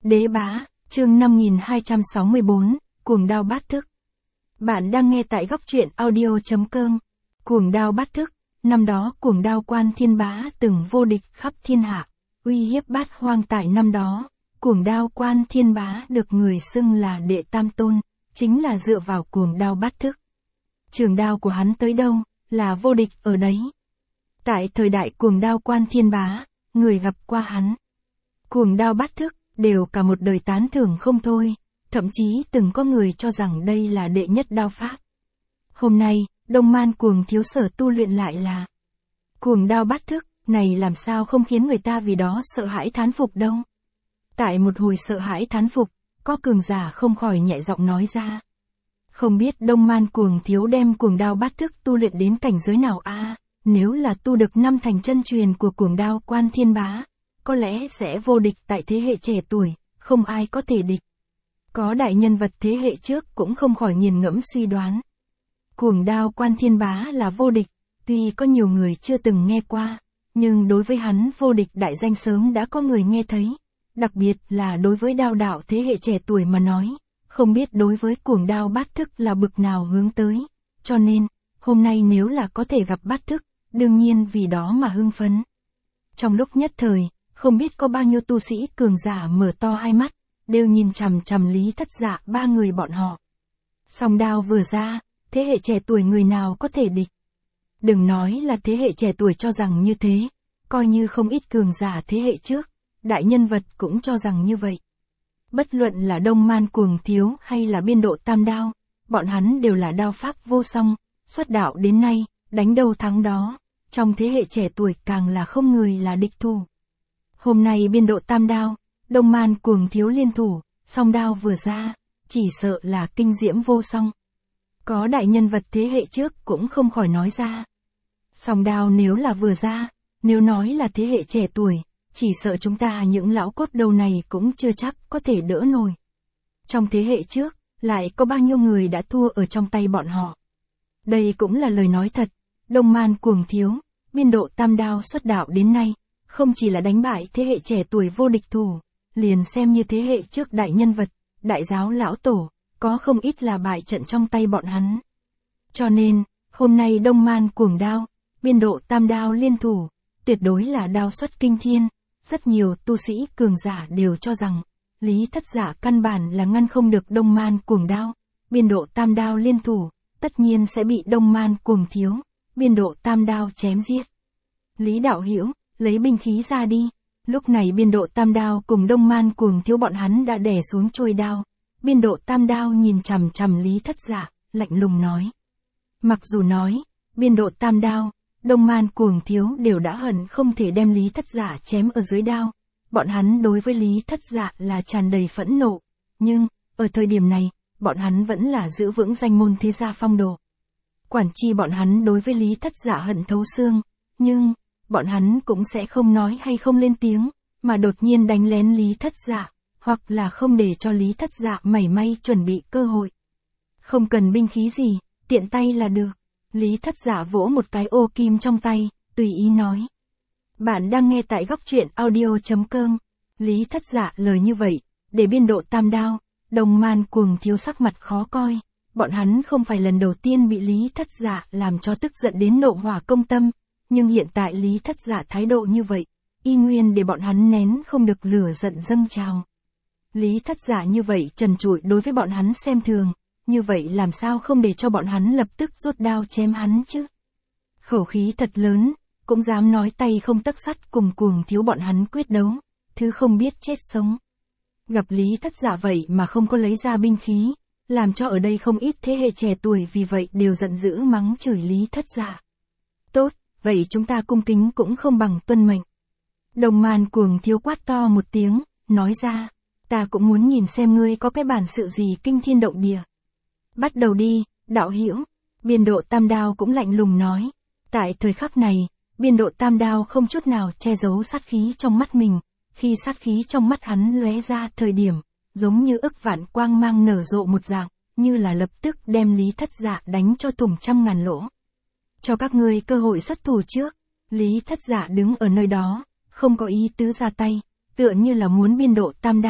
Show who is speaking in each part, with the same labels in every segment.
Speaker 1: Đế bá, chương 5264, cuồng đao bát thức. Bạn đang nghe tại góc truyện audio.com. Cuồng đao bát thức, năm đó cuồng đao Quan Thiên Bá từng vô địch khắp thiên hạ, uy hiếp bát hoang. Tại năm đó, cuồng đao Quan Thiên Bá được người xưng là đệ tam tôn, chính là dựa vào cuồng đao bát thức. Trường đao của hắn tới đâu, là vô địch ở đấy. Tại thời đại cuồng đao Quan Thiên Bá, người gặp qua hắn, cuồng đao bát thức, đều cả một đời tán thưởng không thôi, thậm chí từng có người cho rằng đây là đệ nhất đao pháp. Hôm nay, Đông Man cuồng thiếu sở tu luyện lại là cuồng đao bát thức, này làm sao không khiến người ta vì đó sợ hãi thán phục đâu. Tại một hồi sợ hãi thán phục, có cường giả không khỏi nhẹ giọng nói ra. Không biết Đông Man cuồng thiếu đem cuồng đao bát thức tu luyện đến cảnh giới nào a? Nếu là tu được 5 thành chân truyền của cuồng đao Quan Thiên Bá, có lẽ sẽ vô địch tại thế hệ trẻ tuổi, không ai có thể địch. Có đại nhân vật thế hệ trước cũng không khỏi nghiền ngẫm suy đoán. Cuồng đao Quan Thiên Bá là vô địch, tuy có nhiều người chưa từng nghe qua, nhưng đối với hắn vô địch đại danh sớm đã có người nghe thấy. Đặc biệt là đối với đao đạo thế hệ trẻ tuổi mà nói, không biết đối với cuồng đao bát thức là bực nào hướng tới. Cho nên, hôm nay nếu là có thể gặp bát thức, đương nhiên vì đó mà hưng phấn. Trong lúc nhất thời, không biết có bao nhiêu tu sĩ cường giả mở to hai mắt, đều nhìn chằm chằm Lý Thất Dạ ba người bọn họ. Song đao vừa ra, thế hệ trẻ tuổi người nào có thể địch. Đừng nói là thế hệ trẻ tuổi cho rằng như thế, coi như không ít cường giả thế hệ trước, đại nhân vật cũng cho rằng như vậy. Bất luận là Đông Man cuồng thiếu hay là Biên Độ Tam Đao, bọn hắn đều là đao pháp vô song, xuất đạo đến nay, đánh đâu thắng đó, trong thế hệ trẻ tuổi càng là không người là địch thủ. Hôm nay Biên Độ Tam Đao, Đông Man cuồng thiếu liên thủ, song đao vừa ra, chỉ sợ là kinh diễm vô song. Có đại nhân vật thế hệ trước cũng không khỏi nói ra. Song đao nếu là vừa ra, nếu nói là thế hệ trẻ tuổi, chỉ sợ chúng ta những lão cốt đầu này cũng chưa chắc có thể đỡ nổi. Trong thế hệ trước, lại có bao nhiêu người đã thua ở trong tay bọn họ. Đây cũng là lời nói thật, Đông Man cuồng thiếu, Biên Độ Tam Đao xuất đạo đến nay, không chỉ là đánh bại thế hệ trẻ tuổi vô địch thủ, liền xem như thế hệ trước đại nhân vật, đại giáo lão tổ, có không ít là bại trận trong tay bọn hắn. Cho nên, hôm nay Đông Man cuồng đao, Biên Độ Tam Đao liên thủ, tuyệt đối là đao xuất kinh thiên. Rất nhiều tu sĩ cường giả đều cho rằng, Lý Thất Dạ căn bản là ngăn không được Đông Man cuồng đao, Biên Độ Tam Đao liên thủ, tất nhiên sẽ bị Đông Man cuồng thiếu, Biên Độ Tam Đao chém giết. Lý đạo hữu, lấy binh khí ra đi. Lúc này Biên Độ Tam Đao cùng Đông Man cuồng thiếu bọn hắn đã đè xuống trôi đao. Biên Độ Tam Đao nhìn chằm chằm Lý Thất Dạ, lạnh lùng nói. Mặc dù nói, Biên Độ Tam Đao, Đông Man cuồng thiếu đều đã hận không thể đem Lý Thất Dạ chém ở dưới đao. Bọn hắn đối với Lý Thất Dạ là tràn đầy phẫn nộ. Nhưng, ở thời điểm này, bọn hắn vẫn là giữ vững danh môn thế gia phong độ. Quản chi bọn hắn đối với Lý Thất Dạ hận thấu xương. Nhưng, bọn hắn cũng sẽ không nói hay không lên tiếng, mà đột nhiên đánh lén Lý Thất Dạ, hoặc là không để cho Lý Thất Dạ mảy may chuẩn bị cơ hội. Không cần binh khí gì, tiện tay là được. Lý Thất Dạ vỗ một cái ô kim trong tay, tùy ý nói. Bạn đang nghe tại góc truyện audio.com. Lý Thất Dạ lời như vậy, để Biên Độ Tam Đao, Đông Man cuồng thiếu sắc mặt khó coi. Bọn hắn không phải lần đầu tiên bị Lý Thất Dạ làm cho tức giận đến nộ hỏa công tâm, nhưng hiện tại Lý Thất Dạ thái độ như vậy, y nguyên để bọn hắn nén không được lửa giận dâng trào. Lý Thất Dạ như vậy trần trụi đối với bọn hắn xem thường. Như vậy làm sao không để cho bọn hắn lập tức rút đao chém hắn chứ? Khẩu khí thật lớn, cũng dám nói tay không tấc sắt cùng cuồng thiếu bọn hắn quyết đấu, thứ không biết chết sống. Gặp Lý Thất Dạ vậy mà không có lấy ra binh khí, làm cho ở đây không ít thế hệ trẻ tuổi vì vậy đều giận dữ mắng chửi Lý Thất Dạ. Tốt, vậy chúng ta cung kính cũng không bằng tuân mệnh. Đông Man cuồng thiếu quát to một tiếng, nói ra, ta cũng muốn nhìn xem ngươi có cái bản sự gì kinh thiên động địa. Bắt đầu đi, đạo hữu. Biên Độ Tam Đao cũng lạnh lùng nói. Tại thời khắc này, Biên Độ Tam Đao không chút nào che giấu sát khí trong mắt mình. Khi sát khí trong mắt hắn lóe ra thời điểm, giống như ức vạn quang mang nở rộ một dạng, như là lập tức đem Lý Thất Dạ đánh cho thủng trăm ngàn lỗ. Cho các ngươi cơ hội xuất thủ trước. Lý Thất Dạ đứng ở nơi đó, không có ý tứ ra tay, tựa như là muốn Biên Độ Tam Đao,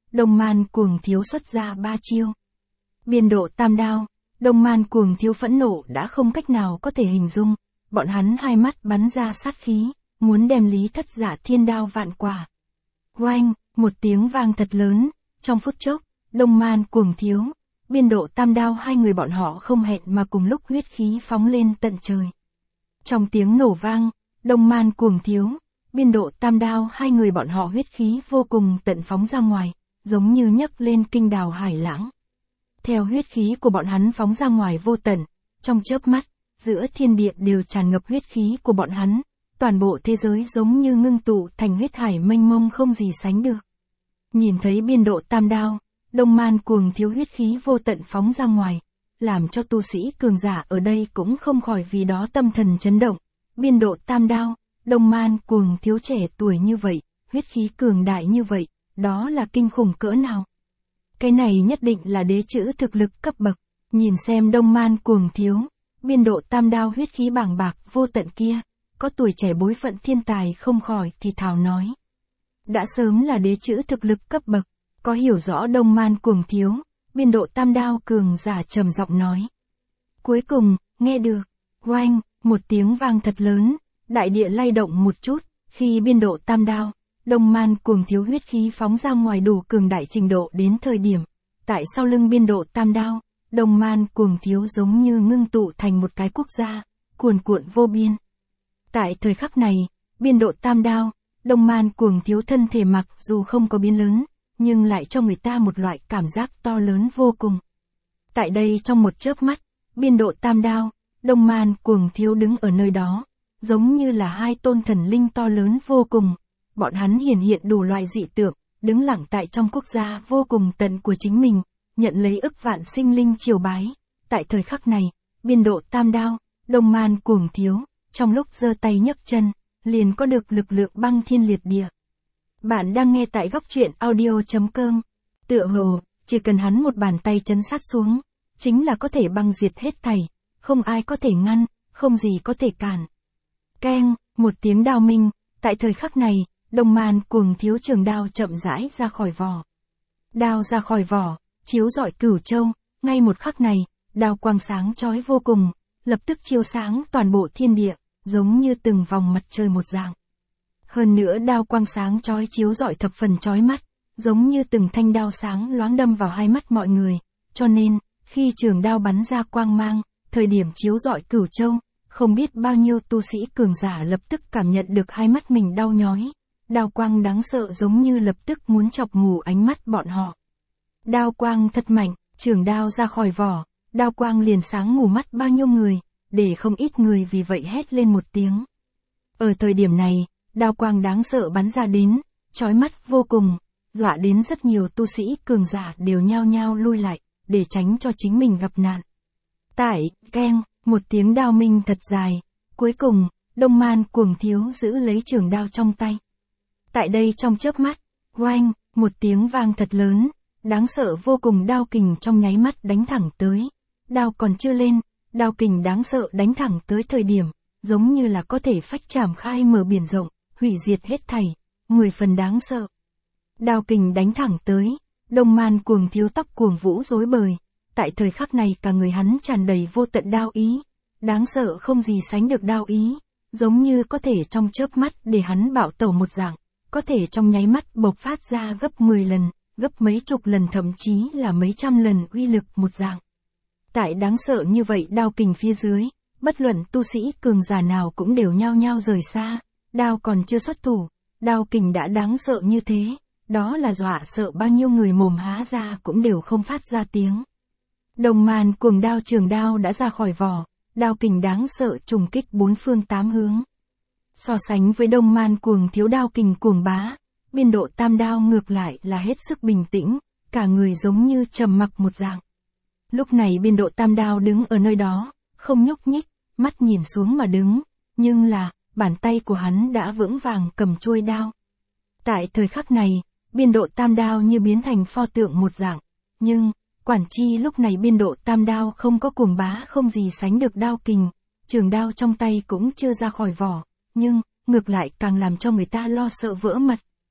Speaker 1: Đông Man Cuồng Thiếu xuất ra 3 chiêu. Biên độ tam đao, Đông Man Cuồng Thiếu phẫn nộ đã không cách nào có thể hình dung, bọn hắn hai mắt bắn ra sát khí, muốn đem Lý Thất Giả thiên đao vạn quả. Oanh, một tiếng vang thật lớn, trong phút chốc, Đông Man Cuồng Thiếu, biên độ tam đao hai người bọn họ không hẹn mà cùng lúc huyết khí phóng lên tận trời. Trong tiếng nổ vang, Đông Man Cuồng Thiếu, biên độ tam đao hai người bọn họ huyết khí vô cùng tận phóng ra ngoài, giống như nhấc lên kinh đào hải lãng. Theo huyết khí của bọn hắn phóng ra ngoài vô tận, trong chớp mắt, giữa thiên địa đều tràn ngập huyết khí của bọn hắn, toàn bộ thế giới giống như ngưng tụ thành huyết hải mênh mông không gì sánh được. Nhìn thấy biên độ tam đao, Đông Man Cuồng Thiếu huyết khí vô tận phóng ra ngoài, làm cho tu sĩ cường giả ở đây cũng không khỏi vì đó tâm thần chấn động. Biên độ tam đao, Đông Man Cuồng Thiếu trẻ tuổi như vậy, huyết khí cường đại như vậy, đó là kinh khủng cỡ nào. Cái này nhất định là đế chữ thực lực cấp bậc, nhìn xem Đông Man Cuồng Thiếu, biên độ tam đao huyết khí bàng bạc vô tận kia, có tuổi trẻ bối phận thiên tài không khỏi thì thào nói. Đã sớm là đế chữ thực lực cấp bậc, có hiểu rõ Đông Man Cuồng Thiếu, biên độ tam đao cường giả trầm giọng nói. Cuối cùng, nghe được, oanh, một tiếng vang thật lớn, đại địa lay động một chút, khi biên độ tam đao, Đông Man Cuồng Thiếu huyết khí phóng ra ngoài đủ cường đại trình độ đến thời điểm, tại sau lưng biên độ tam đao, Đông Man Cuồng Thiếu giống như ngưng tụ thành một cái quốc gia, cuồn cuộn vô biên. Tại thời khắc này, biên độ tam đao, Đông Man Cuồng Thiếu thân thể mặc dù không có biến lớn, nhưng lại cho người ta một loại cảm giác to lớn vô cùng. Tại đây trong một chớp mắt, biên độ tam đao, Đông Man Cuồng Thiếu đứng ở nơi đó, giống như là hai tôn thần linh to lớn vô cùng. Bọn hắn hiển hiện đủ loại dị tượng, đứng lặng tại trong quốc gia vô cùng tận của chính mình, nhận lấy ức vạn sinh linh triều bái. Tại thời khắc này, biên độ tam đao, Đông Man Cuồng Thiếu, trong lúc giơ tay nhấc chân, liền có được lực lượng băng thiên liệt địa. Bạn đang nghe tại góc truyện audio.com. Tựa hồ, chỉ cần hắn một bàn tay chấn sát xuống, chính là có thể băng diệt hết thảy, không ai có thể ngăn, không gì có thể cản. Keng, một tiếng đao minh, tại thời khắc này, Đông Man Cuồng Thiếu trường đao chậm rãi ra khỏi vỏ. Đao ra khỏi vỏ, chiếu rọi cửu châu, ngay một khắc này, đao quang sáng chói vô cùng, lập tức chiếu sáng toàn bộ thiên địa, giống như từng vòng mặt trời một dạng. Hơn nữa đao quang sáng chói chiếu rọi thập phần chói mắt, giống như từng thanh đao sáng loáng đâm vào hai mắt mọi người, cho nên, khi trường đao bắn ra quang mang, thời điểm chiếu rọi cửu châu, không biết bao nhiêu tu sĩ cường giả lập tức cảm nhận được hai mắt mình đau nhói. Đao quang đáng sợ giống như lập tức muốn chọc mù ánh mắt bọn họ. Đao quang thật mạnh, trường đao ra khỏi vỏ, đao quang liền sáng mù mắt bao nhiêu người, để không ít người vì vậy hét lên một tiếng. Ở thời điểm này, đao quang đáng sợ bắn ra đến, chói mắt vô cùng, dọa đến rất nhiều tu sĩ cường giả đều nhao nhao lui lại, để tránh cho chính mình gặp nạn. Tại, keng, một tiếng đao minh thật dài, cuối cùng, Đông Man Cuồng Thiếu giữ lấy trường đao trong tay. Tại đây trong chớp mắt, oanh, một tiếng vang thật lớn, đáng sợ vô cùng đao kình trong nháy mắt đánh thẳng tới. Đao còn chưa lên, đao kình đáng sợ đánh thẳng tới thời điểm, giống như là có thể phách trảm khai mở biển rộng, hủy diệt hết thảy, 10 phần đáng sợ. Đao kình đánh thẳng tới, Đông Man Cuồng Thiếu tóc cuồng vũ rối bời, tại thời khắc này cả người hắn tràn đầy vô tận đao ý, đáng sợ không gì sánh được đao ý, giống như có thể trong chớp mắt để hắn bạo tẩu một dạng. Có thể trong nháy mắt bộc phát ra gấp 10 lần, gấp mấy chục lần thậm chí là mấy trăm lần uy lực một dạng. Tại đáng sợ như vậy đao kình phía dưới, bất luận tu sĩ cường giả nào cũng đều nhao nhao rời xa, đao còn chưa xuất thủ, đao kình đã đáng sợ như thế, đó là dọa sợ bao nhiêu người mồm há ra cũng đều không phát ra tiếng. Đông Man Cuồng đao trường đao đã ra khỏi vỏ, đao kình đáng sợ trùng kích bốn phương tám hướng. So sánh với Đông Man Cuồng Thiếu đao kình cuồng bá, biên độ tam đao ngược lại là hết sức bình tĩnh, cả người giống như trầm mặc một dạng. Lúc này biên độ tam đao đứng ở nơi đó, không nhúc nhích, mắt nhìn xuống mà đứng, nhưng là, bàn tay của hắn đã vững vàng cầm chuôi đao. Tại thời khắc này, biên độ tam đao như biến thành pho tượng một dạng, nhưng, quản chi lúc này biên độ tam đao không có cuồng bá không gì sánh được đao kình, trường đao trong tay cũng chưa ra khỏi vỏ. Nhưng, ngược lại càng làm cho người ta lo sợ vỡ mật.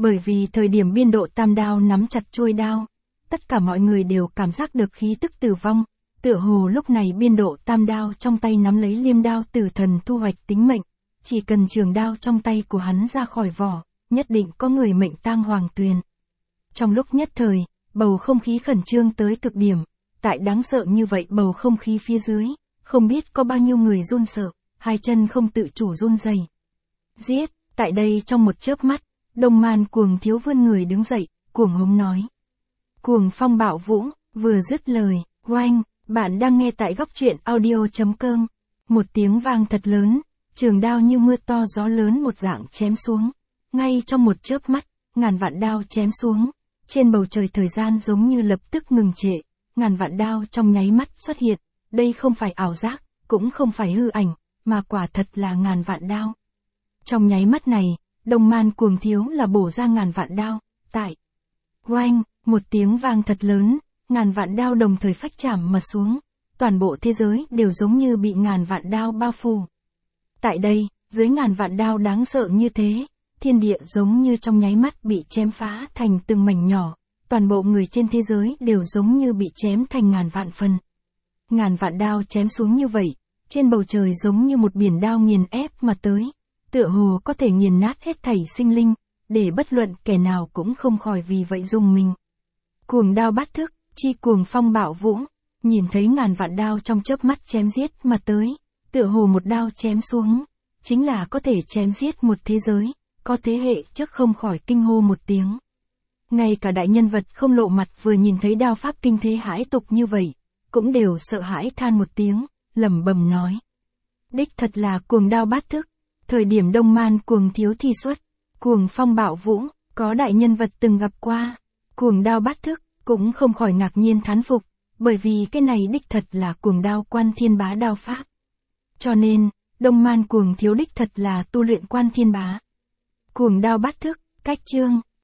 Speaker 1: Bởi vì thời điểm biên độ tam đao nắm chặt chuôi đao, tất cả mọi người đều cảm giác được khí tức tử vong, tựa hồ lúc này biên độ tam đao trong tay nắm lấy liêm đao tử thần thu hoạch tính mệnh, chỉ cần trường đao trong tay của hắn ra khỏi vỏ, nhất định có người mệnh tang hoàng tuyền. Trong lúc nhất thời, bầu không khí khẩn trương tới cực điểm, tại đáng sợ như vậy bầu không khí phía dưới, không biết có bao nhiêu người run sợ, hai chân không tự chủ run rẩy. Giết, tại đây trong một chớp mắt, Đông Man Cuồng Thiếu vươn người đứng dậy, cuồng hống nói. Cuồng phong bạo vũ, vừa dứt lời, oanh, bạn đang nghe tại góc truyện audio.com. Một tiếng vang thật lớn, trường đao như mưa to gió lớn một dạng chém xuống. Ngay trong một chớp mắt, ngàn vạn đao chém xuống. Trên bầu trời thời gian giống như lập tức ngừng trệ, ngàn vạn đao trong nháy mắt xuất hiện. Đây không phải ảo giác, cũng không phải hư ảnh, mà quả thật là ngàn vạn đao. Trong nháy mắt này, Đông Man Cuồng Thiếu là bổ ra ngàn vạn đao, tại oanh, một tiếng vang thật lớn, ngàn vạn đao đồng thời phách chạm mà xuống, toàn bộ thế giới đều giống như bị ngàn vạn đao bao phủ. Tại đây, dưới ngàn vạn đao đáng sợ như thế, thiên địa giống như trong nháy mắt bị chém phá thành từng mảnh nhỏ, toàn bộ người trên thế giới đều giống như bị chém thành ngàn vạn phần. Ngàn vạn đao chém xuống như vậy, trên bầu trời giống như một biển đao nghiền ép mà tới, tựa hồ có thể nghiền nát hết thảy sinh linh, để bất luận kẻ nào cũng không khỏi vì vậy rùng mình. Cuồng đao bát thức, chi cuồng phong bạo vũ, nhìn thấy ngàn vạn đao trong chớp mắt chém giết mà tới, tựa hồ một đao chém xuống, chính là có thể chém giết một thế giới, có thế hệ trước không khỏi kinh hô một tiếng. Ngay cả đại nhân vật không lộ mặt vừa nhìn thấy đao pháp kinh thế hãi tục như vậy, cũng đều sợ hãi than một tiếng, lẩm bẩm nói. Đích thật là cuồng đao bát thức, thời điểm Đông Man Cuồng Thiếu thi xuất, cuồng phong bạo vũ, có đại nhân vật từng gặp qua, cuồng đao bát thức, cũng không khỏi ngạc nhiên thán phục, bởi vì cái này đích thật là cuồng đao Quan Thiên Bá đao pháp. Cho nên, Đông Man Cuồng Thiếu đích thật là tu luyện Quan Thiên Bá. Cuồng đao bát thức, cách chương.